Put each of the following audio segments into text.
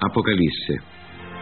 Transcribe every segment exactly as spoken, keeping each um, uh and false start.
Apocalisse.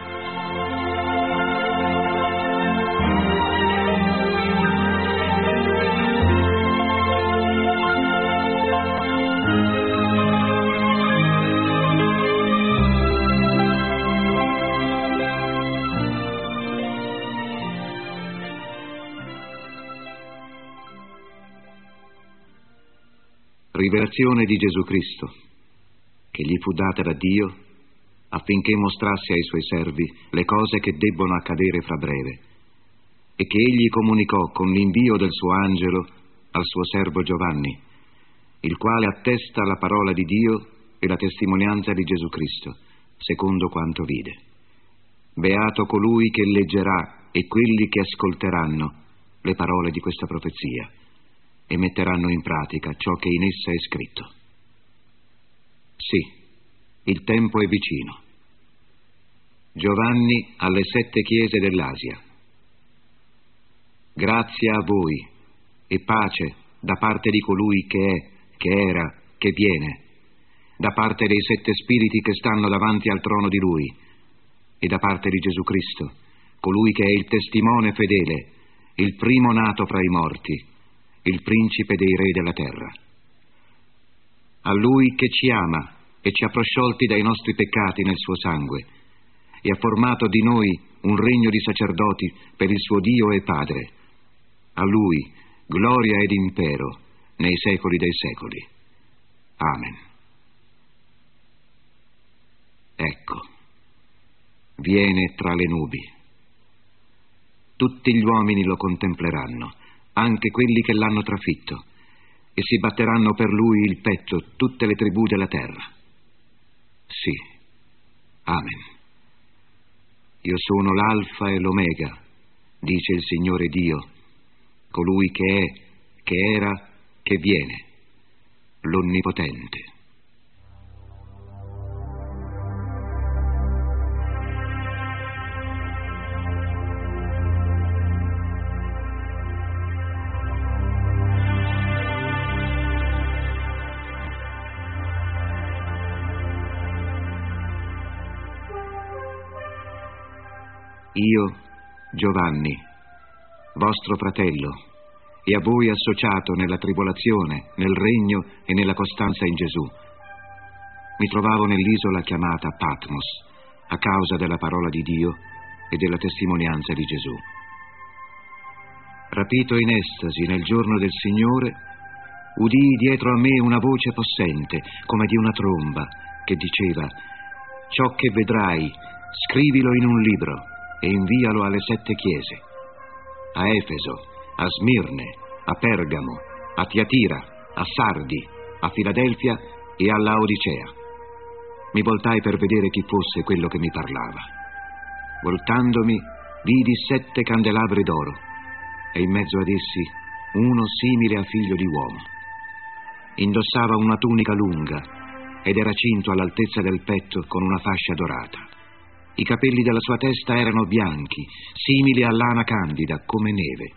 Rivelazione di Gesù Cristo, che gli fu data da Dio affinché mostrasse ai suoi servi le cose che debbono accadere fra breve, e che egli comunicò con l'invio del suo angelo al suo servo Giovanni, il quale attesta la parola di Dio e la testimonianza di Gesù Cristo, secondo quanto vide. Beato colui che leggerà e quelli che ascolteranno le parole di questa profezia e metteranno in pratica ciò che in essa è scritto. Sì, il tempo è vicino. Giovanni alle sette chiese dell'Asia. Grazia a voi e pace da parte di colui che è, che era, che viene, da parte dei sette spiriti che stanno davanti al trono di Lui, e da parte di Gesù Cristo, colui che è il testimone fedele, il primo nato fra i morti, il principe dei re della terra. A Lui che ci ama e ci ha prosciolti dai nostri peccati nel suo sangue e ha formato di noi un regno di sacerdoti per il suo Dio e Padre. A Lui gloria ed impero nei secoli dei secoli. Amen. Ecco, viene tra le nubi. Tutti gli uomini lo contempleranno, anche quelli che l'hanno trafitto, e si batteranno per lui il petto tutte le tribù della terra. Sì, amen. Io sono l'Alfa e l'Omega, dice il Signore Dio, colui che è, che era, che viene, l'Onnipotente. Io, Giovanni, vostro fratello, e a voi associato nella tribolazione, nel regno e nella costanza in Gesù, mi trovavo nell'isola chiamata Patmos, a causa della parola di Dio e della testimonianza di Gesù. Rapito in estasi nel giorno del Signore, udii dietro a me una voce possente, come di una tromba, che diceva: ciò che vedrai, scrivilo in un libro e invialo alle sette chiese, a Efeso, a Smirne, a Pergamo, a Tiatira, a Sardi, a Filadelfia e a Laodicea. Mi voltai per vedere chi fosse quello che mi parlava. Voltandomi, vidi sette candelabri d'oro, e in mezzo ad essi uno simile a figlio di uomo. Indossava una tunica lunga ed era cinto all'altezza del petto con una fascia dorata. I capelli della sua testa erano bianchi, simili a lana candida, come neve.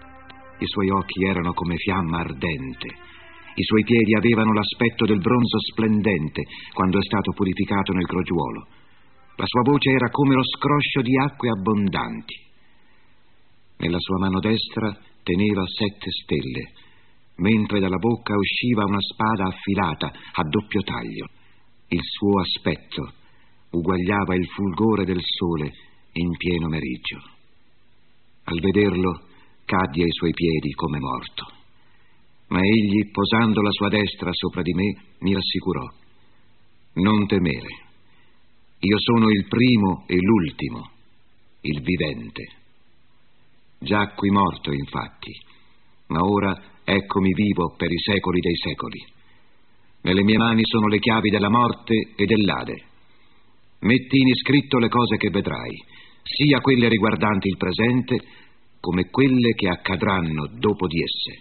I suoi occhi erano come fiamma ardente. I suoi piedi avevano l'aspetto del bronzo splendente quando è stato purificato nel crogiuolo. La sua voce era come lo scroscio di acque abbondanti. Nella sua mano destra teneva sette stelle, mentre dalla bocca usciva una spada affilata a doppio taglio. Il suo aspetto uguagliava il fulgore del sole in pieno meriggio. Al vederlo caddi ai suoi piedi come morto. Ma egli, posando la sua destra sopra di me, mi rassicurò: non temere, io sono il primo e l'ultimo, il vivente. Giacqui morto, infatti, ma ora eccomi vivo per i secoli dei secoli. Nelle mie mani sono le chiavi della morte e dell'Ade. Metti in iscritto le cose che vedrai, sia quelle riguardanti il presente come quelle che accadranno dopo di esse.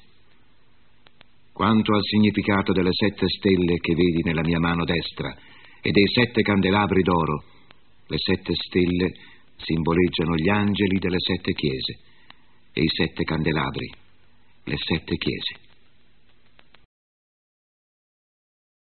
Quanto al significato delle sette stelle che vedi nella mia mano destra e dei sette candelabri d'oro, le sette stelle simboleggiano gli angeli delle sette chiese e i sette candelabri le sette chiese.